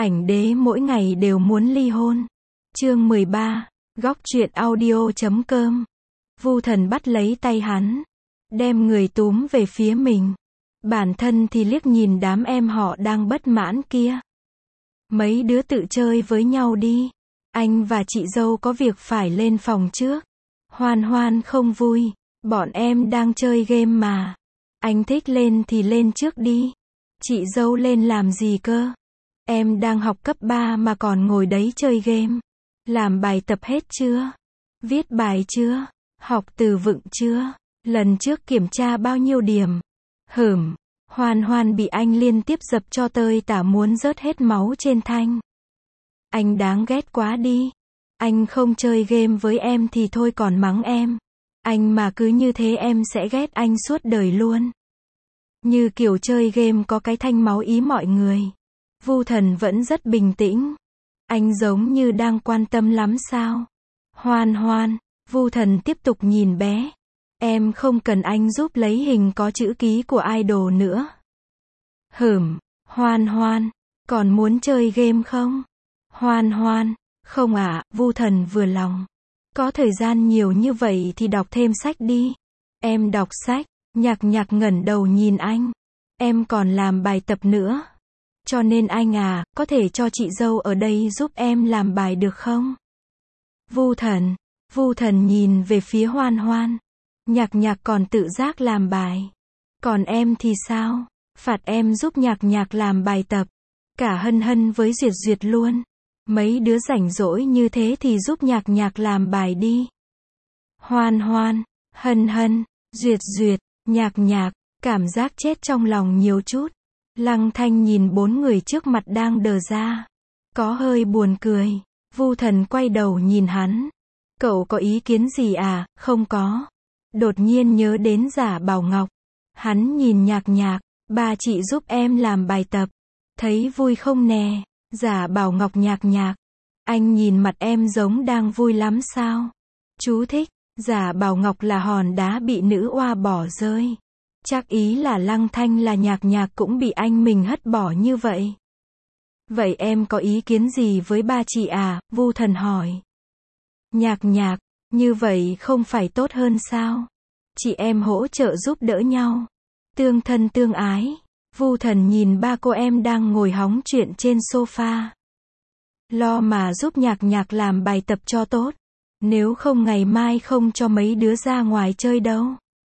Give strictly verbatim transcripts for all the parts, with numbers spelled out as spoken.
Ảnh đế mỗi ngày đều muốn ly hôn. Chương mười ba, góc truyện audio chấm com. Vu Thần bắt lấy tay hắn, đem người túm về phía mình. Bản thân thì liếc nhìn đám em họ đang bất mãn kia. Mấy đứa tự chơi với nhau đi. Anh và chị dâu có việc phải lên phòng trước. Hoan Hoan không vui. Bọn em đang chơi game mà. Anh thích lên thì lên trước đi. Chị dâu lên làm gì cơ? Em đang học cấp ba mà còn ngồi đấy chơi game. Làm bài tập hết chưa? Viết bài chưa? Học từ vựng chưa? Lần trước kiểm tra bao nhiêu điểm? Hửm. Hoan Hoan bị anh liên tiếp dập cho tơi tả muốn rớt hết máu trên thanh. Anh đáng ghét quá đi. Anh không chơi game với em thì thôi còn mắng em. Anh mà cứ như thế em sẽ ghét anh suốt đời luôn. Như kiểu chơi game có cái thanh máu ý mọi người. Vu Thần vẫn rất bình tĩnh. Anh giống như đang quan tâm lắm sao? Hoan Hoan. Vu Thần tiếp tục nhìn bé. Em không cần anh giúp lấy hình có chữ ký của idol nữa. Hửm. Hoan Hoan. Còn muốn chơi game không? Hoan Hoan. Không ạ, à, Vu Thần vừa lòng. Có thời gian nhiều như vậy thì đọc thêm sách đi. Em đọc sách. Nhạc Nhạc ngẩng đầu nhìn anh. Em còn làm bài tập nữa. Cho nên anh à, có thể cho chị dâu ở đây giúp em làm bài được không? Vu Thần. Vu Thần nhìn về phía Hoan Hoan. Nhạc Nhạc còn tự giác làm bài. Còn em thì sao? Phạt em giúp Nhạc Nhạc làm bài tập. Cả Hân Hân với Duyệt Duyệt luôn. Mấy đứa rảnh rỗi như thế thì giúp Nhạc Nhạc làm bài đi. Hoan Hoan, Hân Hân, Duyệt Duyệt, Nhạc Nhạc, cảm giác chết trong lòng nhiều chút. Lăng Thanh nhìn bốn người trước mặt đang đờ ra. Có hơi buồn cười. Vu Thần quay đầu nhìn hắn. Cậu có ý kiến gì à? Không có. Đột nhiên nhớ đến Giả Bảo Ngọc. Hắn nhìn Nhạc Nhạc. Ba chị giúp em làm bài tập. Thấy vui không nè? Giả Bảo Ngọc Nhạc Nhạc. Anh nhìn mặt em giống đang vui lắm sao? Chú thích. Giả Bảo Ngọc là hòn đá bị nữ oa bỏ rơi. Chắc ý là Lăng Thanh là Nhạc Nhạc cũng bị anh mình hất bỏ như vậy. Vậy em có ý kiến gì với ba chị à? Vu Thần hỏi. Nhạc Nhạc, như vậy không phải tốt hơn sao? Chị em hỗ trợ giúp đỡ nhau. Tương thân tương ái. Vu Thần nhìn ba cô em đang ngồi hóng chuyện trên sofa. Lo mà giúp Nhạc Nhạc làm bài tập cho tốt. Nếu không ngày mai không cho mấy đứa ra ngoài chơi đâu.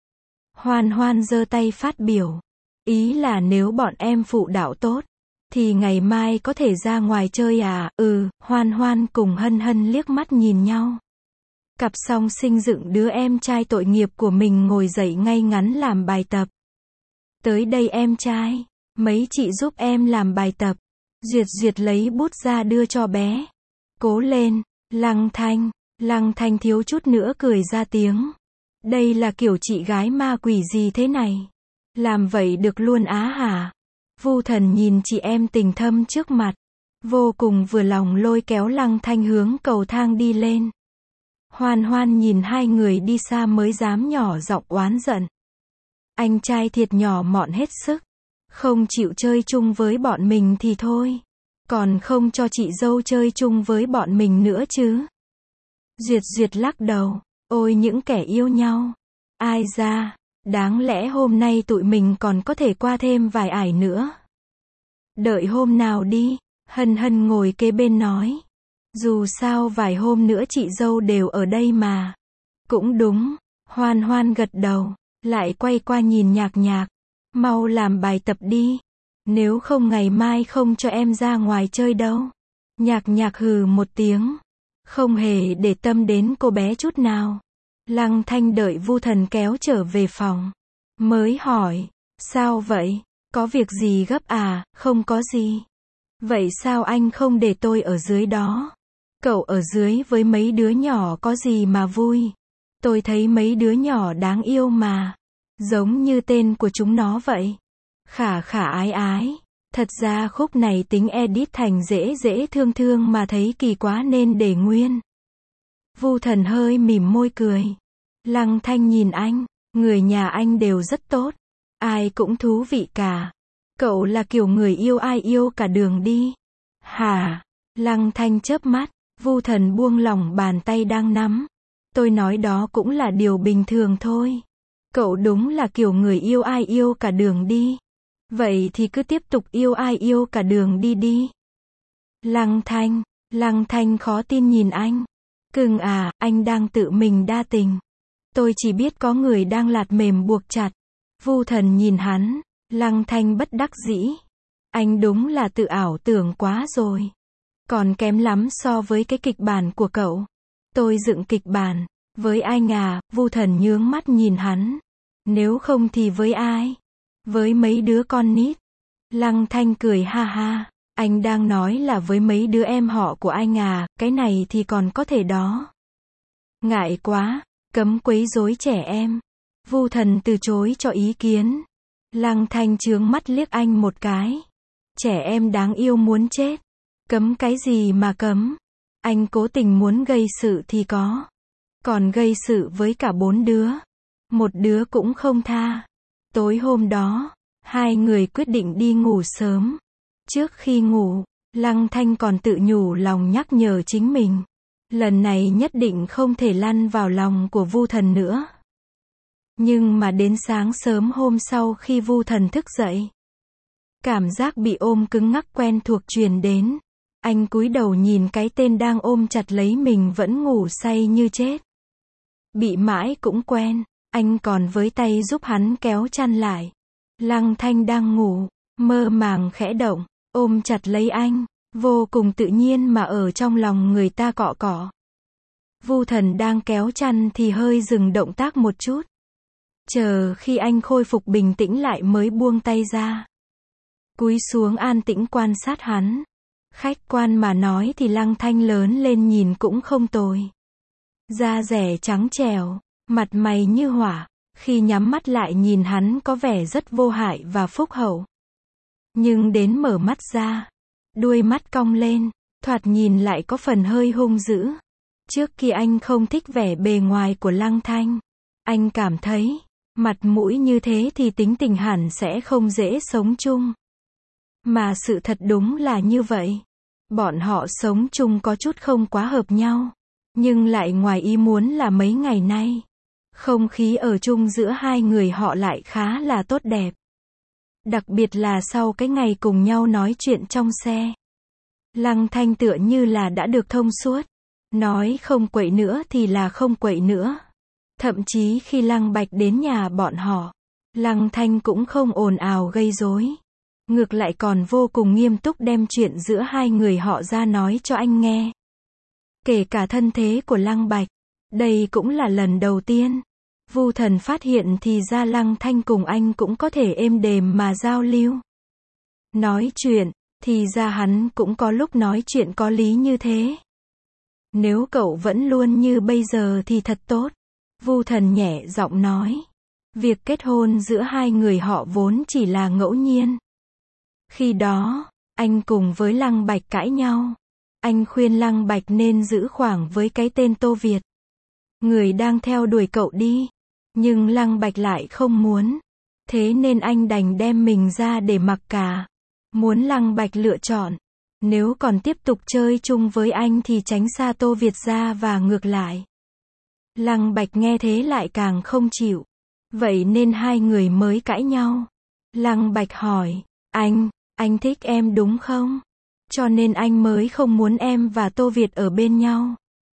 Hoan Hoan giơ tay phát biểu. Ý là nếu bọn em phụ đạo tốt, thì ngày mai có thể ra ngoài chơi à? Ừ, Hoan Hoan cùng Hân Hân liếc mắt nhìn nhau. Cặp song sinh dựng đứa em trai tội nghiệp của mình ngồi dậy ngay ngắn làm bài tập. Tới đây em trai, mấy chị giúp em làm bài tập. Duyệt Duyệt lấy bút ra đưa cho bé. Cố lên, Lăng Thanh. Lăng Thanh thiếu chút nữa cười ra tiếng. Đây là kiểu chị gái ma quỷ gì thế này? Làm vậy được luôn á hả? Vu Thần nhìn chị em tình thâm trước mặt. Vô cùng vừa lòng lôi kéo Lăng Thanh hướng cầu thang đi lên. Hoan Hoan nhìn hai người đi xa mới dám nhỏ giọng oán giận. Anh trai thiệt nhỏ mọn hết sức. Không chịu chơi chung với bọn mình thì thôi. Còn không cho chị dâu chơi chung với bọn mình nữa chứ. Duyệt Duyệt lắc đầu. Ôi những kẻ yêu nhau. Ai ra, đáng lẽ hôm nay tụi mình còn có thể qua thêm vài ải nữa. Đợi hôm nào đi, Hân Hân ngồi kế bên nói. Dù sao vài hôm nữa chị dâu đều ở đây mà. Cũng đúng, Hoan Hoan gật đầu, lại quay qua nhìn Nhạc Nhạc. Mau làm bài tập đi. Nếu không ngày mai không cho em ra ngoài chơi đâu. Nhạc Nhạc hừ một tiếng. Không hề để tâm đến cô bé chút nào. Lăng Thanh đợi Vu Thần kéo trở về phòng. Mới hỏi. Sao vậy? Có việc gì gấp à? Không có gì. Vậy sao anh không để tôi ở dưới đó? Cậu ở dưới với mấy đứa nhỏ có gì mà vui? Tôi thấy mấy đứa nhỏ đáng yêu mà. Giống như tên của chúng nó vậy. Khả khả ái ái. Thật ra khúc này tính edit thành dễ dễ thương thương mà thấy kỳ quá nên để nguyên. Vu Thần hơi mỉm môi cười. Lăng Thanh nhìn anh. Người nhà anh đều rất tốt. Ai cũng thú vị cả. Cậu là kiểu người yêu ai yêu cả đường đi. Hả? Lăng Thanh chớp mắt, Vu Thần buông lỏng bàn tay đang nắm. Tôi nói đó cũng là điều bình thường thôi. Cậu đúng là kiểu người yêu ai yêu cả đường đi. Vậy thì cứ tiếp tục yêu ai yêu cả đường đi đi. Lăng Thanh, Lăng Thanh khó tin nhìn anh. Cưng à, anh đang tự mình đa tình. Tôi chỉ biết có người đang lạt mềm buộc chặt. Vu Thần nhìn hắn, Lăng Thanh bất đắc dĩ. Anh đúng là tự ảo tưởng quá rồi. Còn kém lắm so với cái kịch bản của cậu. Tôi dựng kịch bản, với anh à, Vu Thần nhướng mắt nhìn hắn. Nếu không thì với ai? Với mấy đứa con nít. Lăng Thanh cười ha ha. Anh đang nói là với mấy đứa em họ của anh à, cái này thì còn có thể đó. Ngại quá, cấm quấy rối trẻ em. Vu Thần từ chối cho ý kiến. Lăng Thanh trướng mắt liếc anh một cái. Trẻ em đáng yêu muốn chết. Cấm cái gì mà cấm? Anh cố tình muốn gây sự thì có. Còn gây sự với cả bốn đứa. Một đứa cũng không tha. Tối hôm đó, hai người quyết định đi ngủ sớm. Trước khi ngủ, Lăng Thanh còn tự nhủ lòng nhắc nhở chính mình. Lần này nhất định không thể lăn vào lòng của Vu Thần nữa. Nhưng mà đến sáng sớm hôm sau khi Vu Thần thức dậy, cảm giác bị ôm cứng ngắc quen thuộc truyền đến. Anh cúi đầu nhìn cái tên đang ôm chặt lấy mình vẫn ngủ say như chết. Bị mãi cũng quen, anh còn với tay giúp hắn kéo chăn lại. Lăng Thanh đang ngủ, mơ màng khẽ động, ôm chặt lấy anh, vô cùng tự nhiên mà ở trong lòng người ta cọ cọ. Vu Thần đang kéo chăn thì hơi dừng động tác một chút. Chờ khi anh khôi phục bình tĩnh lại mới buông tay ra. Cúi xuống an tĩnh quan sát hắn. Khách quan mà nói thì Lăng Thanh lớn lên nhìn cũng không tồi. Da dẻ trắng trẻo, mặt mày như hỏa, khi nhắm mắt lại nhìn hắn có vẻ rất vô hại và phúc hậu. Nhưng đến mở mắt ra, đuôi mắt cong lên, thoạt nhìn lại có phần hơi hung dữ. Trước khi anh không thích vẻ bề ngoài của Lăng Thanh. Anh cảm thấy, mặt mũi như thế thì tính tình hẳn sẽ không dễ sống chung. Mà sự thật đúng là như vậy. Bọn họ sống chung có chút không quá hợp nhau. Nhưng lại ngoài ý muốn là mấy ngày nay, không khí ở chung giữa hai người họ lại khá là tốt đẹp. Đặc biệt là sau cái ngày cùng nhau nói chuyện trong xe. Lăng Thanh tựa như là đã được thông suốt. Nói không quậy nữa thì là không quậy nữa. Thậm chí khi Lăng Bạch đến nhà bọn họ, Lăng Thanh cũng không ồn ào gây rối. Ngược lại còn vô cùng nghiêm túc đem chuyện giữa hai người họ ra nói cho anh nghe. Kể cả thân thế của Lăng Bạch. Đây cũng là lần đầu tiên Vu Thần phát hiện thì ra Lăng Thanh cùng anh cũng có thể êm đềm mà giao lưu. Nói chuyện, thì ra hắn cũng có lúc nói chuyện có lý như thế. Nếu cậu vẫn luôn như bây giờ thì thật tốt. Vu Thần nhẹ giọng nói. Việc kết hôn giữa hai người họ vốn chỉ là ngẫu nhiên. Khi đó, anh cùng với Lăng Bạch cãi nhau. Anh khuyên Lăng Bạch nên giữ khoảng với cái tên Tô Việt. Người đang theo đuổi cậu đi. Nhưng Lăng Bạch lại không muốn. Thế nên anh đành đem mình ra để mặc cả. Muốn Lăng Bạch lựa chọn. Nếu còn tiếp tục chơi chung với anh thì tránh xa Tô Việt ra và ngược lại. Lăng Bạch nghe thế lại càng không chịu. Vậy nên hai người mới cãi nhau. Lăng Bạch hỏi, anh, anh thích em đúng không? Cho nên anh mới không muốn em và Tô Việt ở bên nhau.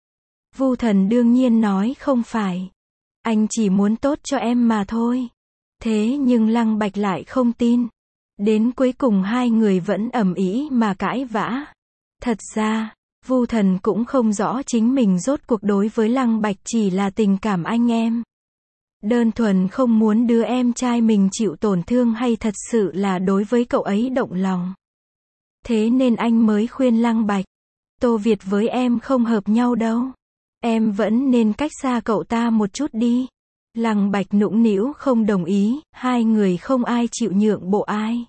Vu Thần đương nhiên nói không phải. Anh chỉ muốn tốt cho em mà thôi. Thế nhưng Lăng Bạch lại không tin. Đến cuối cùng hai người vẫn ầm ĩ mà cãi vã. Thật ra, Vu Thần cũng không rõ chính mình rốt cuộc đối với Lăng Bạch chỉ là tình cảm anh em. Đơn thuần không muốn đứa em trai mình chịu tổn thương hay thật sự là đối với cậu ấy động lòng. Thế nên anh mới khuyên Lăng Bạch. Tô Việt với em không hợp nhau đâu. Em vẫn nên cách xa cậu ta một chút đi. Lăng Bạch nũng nĩu không đồng ý, hai người không ai chịu nhượng bộ ai.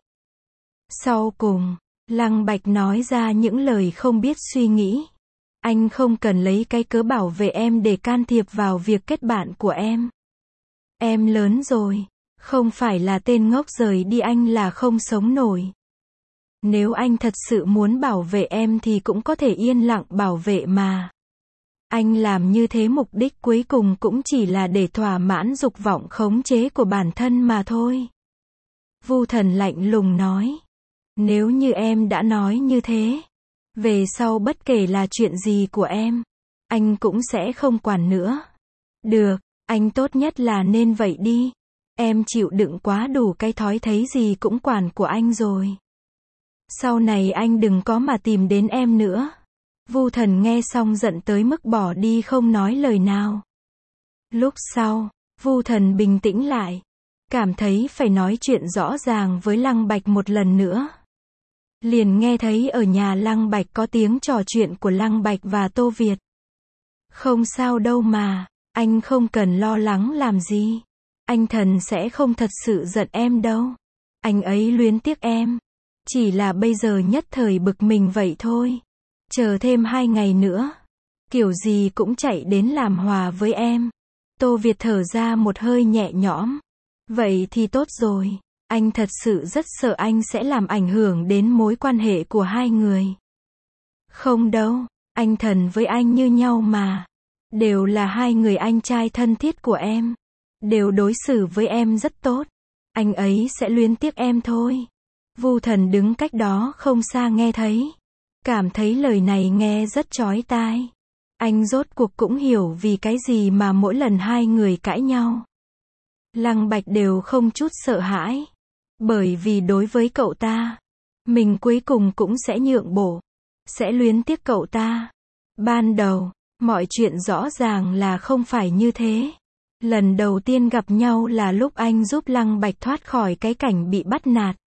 Sau cùng, Lăng Bạch nói ra những lời không biết suy nghĩ. Anh không cần lấy cái cớ bảo vệ em để can thiệp vào việc kết bạn của em. Em lớn rồi, không phải là tên ngốc rời đi anh là không sống nổi. Nếu anh thật sự muốn bảo vệ em thì cũng có thể yên lặng bảo vệ mà. Anh làm như thế mục đích cuối cùng cũng chỉ là để thỏa mãn dục vọng khống chế của bản thân mà thôi. Vu Thần lạnh lùng nói. Nếu như em đã nói như thế, về sau bất kể là chuyện gì của em, anh cũng sẽ không quản nữa. Được, anh tốt nhất là nên vậy đi. Em chịu đựng quá đủ cái thói thấy gì cũng quản của anh rồi. Sau này anh đừng có mà tìm đến em nữa. Vu Thần nghe xong giận tới mức bỏ đi không nói lời nào. Lúc sau, Vu Thần bình tĩnh lại, cảm thấy phải nói chuyện rõ ràng với Lăng Bạch một lần nữa. Liền nghe thấy ở nhà Lăng Bạch có tiếng trò chuyện của Lăng Bạch và Tô Việt. Không sao đâu mà, anh không cần lo lắng làm gì. Anh Thần sẽ không thật sự giận em đâu. Anh ấy luyến tiếc em. Chỉ là bây giờ nhất thời bực mình vậy thôi. Chờ thêm hai ngày nữa, kiểu gì cũng chạy đến làm hòa với em. Tô Việt thở ra một hơi nhẹ nhõm. Vậy thì tốt rồi. Anh thật sự rất sợ anh sẽ làm ảnh hưởng đến mối quan hệ của hai người. Không đâu, anh Thần với anh như nhau mà. Đều là hai người anh trai thân thiết của em. Đều đối xử với em rất tốt. Anh ấy sẽ luyến tiếc em thôi. Vu Thần đứng cách đó không xa nghe thấy. Cảm thấy lời này nghe rất chói tai. Anh rốt cuộc cũng hiểu vì cái gì mà mỗi lần hai người cãi nhau, Lăng Bạch đều không chút sợ hãi. Bởi vì đối với cậu ta, mình cuối cùng cũng sẽ nhượng bộ, sẽ luyến tiếc cậu ta. Ban đầu, mọi chuyện rõ ràng là không phải như thế. Lần đầu tiên gặp nhau là lúc anh giúp Lăng Bạch thoát khỏi cái cảnh bị bắt nạt.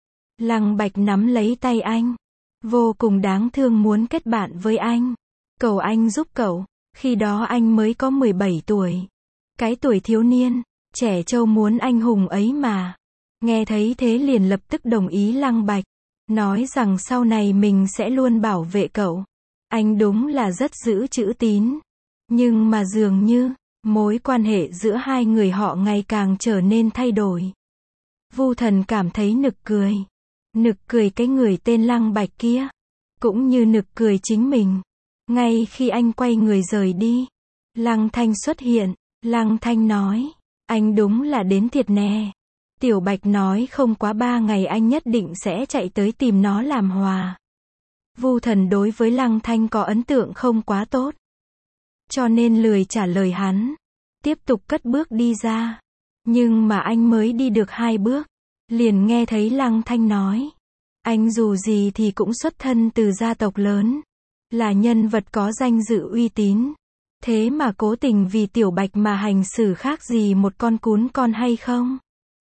Lăng Bạch nắm lấy tay anh, vô cùng đáng thương muốn kết bạn với anh. Cầu anh giúp cậu, khi đó anh mới có mười bảy tuổi. Cái tuổi thiếu niên, trẻ trâu muốn anh hùng ấy mà. Nghe thấy thế liền lập tức đồng ý Lăng Bạch, nói rằng sau này mình sẽ luôn bảo vệ cậu. Anh đúng là rất giữ chữ tín. Nhưng mà dường như, mối quan hệ giữa hai người họ ngày càng trở nên thay đổi. Vu Thần cảm thấy nực cười. Nực cười cái người tên Lăng Bạch kia. Cũng như nực cười chính mình. Ngay khi anh quay người rời đi, Lăng Thanh xuất hiện. Lăng Thanh nói, anh đúng là đến thiệt nè. Tiểu Bạch nói không quá ba ngày anh nhất định sẽ chạy tới tìm nó làm hòa. Vu Thần đối với Lăng Thanh có ấn tượng không quá tốt, cho nên lười trả lời hắn. Tiếp tục cất bước đi ra. Nhưng mà anh mới đi được hai bước, liền nghe thấy Lăng Thanh nói, anh dù gì thì cũng xuất thân từ gia tộc lớn, là nhân vật có danh dự uy tín. Thế mà cố tình vì Tiểu Bạch mà hành xử khác gì một con cún con hay không?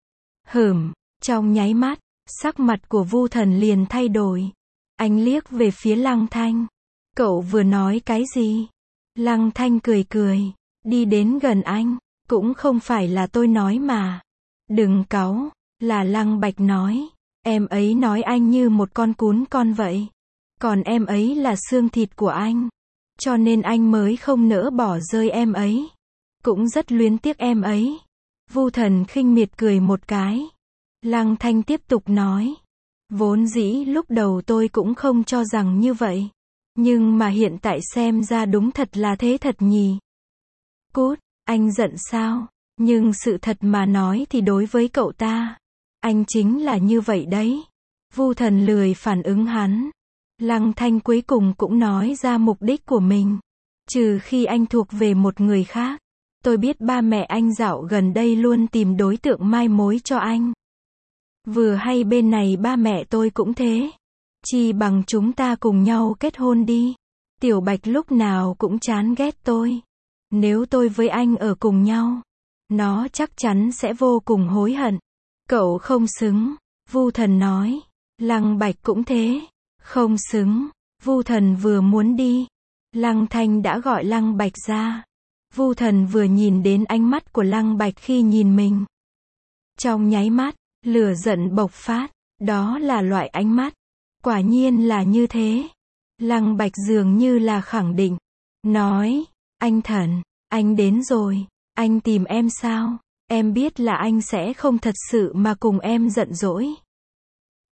Hửm, trong nháy mắt, sắc mặt của Vu Thần liền thay đổi. Anh liếc về phía Lăng Thanh. Cậu vừa nói cái gì? Lăng Thanh cười cười, đi đến gần anh. Cũng không phải là tôi nói mà. Đừng cáu, là Lăng Bạch nói. Em ấy nói anh như một con cún con vậy. Còn em ấy là xương thịt của anh. Cho nên anh mới không nỡ bỏ rơi em ấy. Cũng rất luyến tiếc em ấy. Vu Thần khinh miệt cười một cái. Lăng Thanh tiếp tục nói. Vốn dĩ lúc đầu tôi cũng không cho rằng như vậy. Nhưng mà hiện tại xem ra đúng thật là thế thật nhỉ. Cút, anh giận sao? Nhưng sự thật mà nói thì đối với cậu ta, anh chính là như vậy đấy. Vu Thần lười phản ứng hắn. Lăng Thanh cuối cùng cũng nói ra mục đích của mình. Trừ khi anh thuộc về một người khác. Tôi biết ba mẹ anh dạo gần đây luôn tìm đối tượng mai mối cho anh. Vừa hay bên này ba mẹ tôi cũng thế. Chi bằng chúng ta cùng nhau kết hôn đi. Tiểu Bạch lúc nào cũng chán ghét tôi. Nếu tôi với anh ở cùng nhau, nó chắc chắn sẽ vô cùng hối hận. Cậu không xứng, Vu Thần nói. Lăng Bạch cũng thế. Không xứng. Vu Thần vừa muốn đi, Lăng Thanh đã gọi Lăng Bạch ra. Vu Thần vừa nhìn đến ánh mắt của Lăng Bạch khi nhìn mình, trong nháy mắt, lửa giận bộc phát. Đó là loại ánh mắt. Quả nhiên là như thế. Lăng Bạch dường như là khẳng định. Nói, anh Thần, anh đến rồi. Anh tìm em sao? Em biết là anh sẽ không thật sự mà cùng em giận dỗi.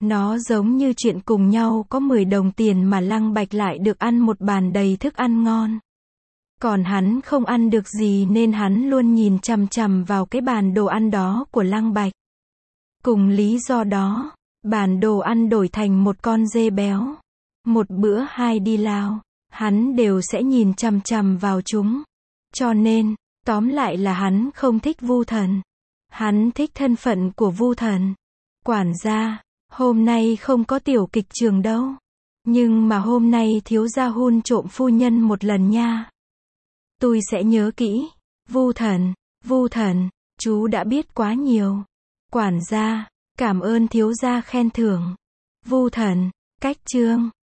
Nó giống như chuyện cùng nhau có mười đồng tiền mà Lăng Bạch lại được ăn một bàn đầy thức ăn ngon. Còn hắn không ăn được gì nên hắn luôn nhìn chằm chằm vào cái bàn đồ ăn đó của Lăng Bạch. Cùng lý do đó, bàn đồ ăn đổi thành một con dê béo. Một bữa hai đi lao, hắn đều sẽ nhìn chằm chằm vào chúng. Cho nên, tóm lại là hắn không thích Vu Thần. Hắn thích thân phận của Vu Thần. Quản gia, hôm nay không có tiểu kịch trường đâu. Nhưng mà hôm nay thiếu gia hun trộm phu nhân một lần nha. Tôi sẽ nhớ kỹ. Vu Thần, Vu Thần, chú đã biết quá nhiều. Quản gia, cảm ơn thiếu gia khen thưởng. Vu Thần, cách chương.